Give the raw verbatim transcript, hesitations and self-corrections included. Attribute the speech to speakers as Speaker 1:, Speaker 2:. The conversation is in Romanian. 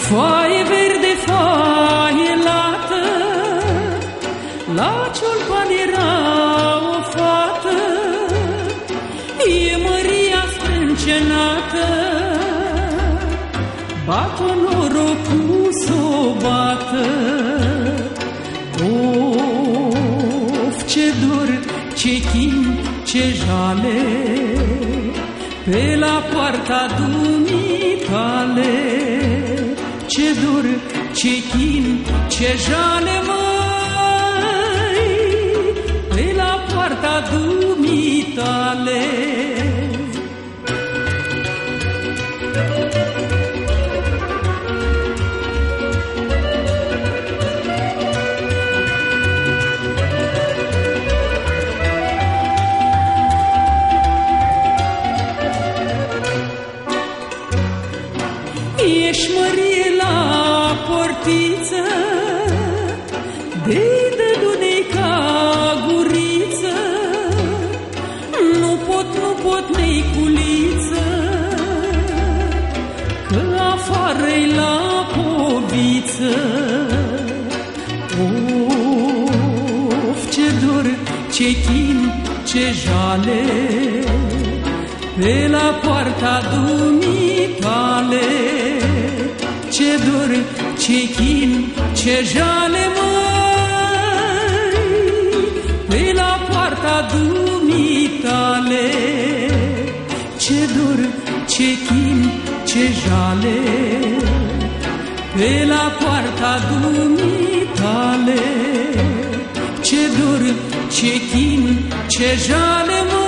Speaker 1: Foaie verde, foaie lată, la ciolpan era o fată, e Maria sprâncenată, bat-o norocul s-o bată. Of, ce dor, ce chin, ce jale, pe la poarta dumitale. Ce dor, ce chin, ce jale, măi, pe la poarta dumitale. Ești Mărie la portiță, de-i dădunei ca guriță, nu pot, nu pot, neiculiță, că afară-i la poviță. Of, ce dor, ce chin, ce jale, pe la poarta dumitale. Ce dor, ce chin, ce jale, măi, pe la poarta dumitale. Ce dor, ce chin, ce jale, pe la poarta dumitale. Ce dor, ce chin, ce jale, măi,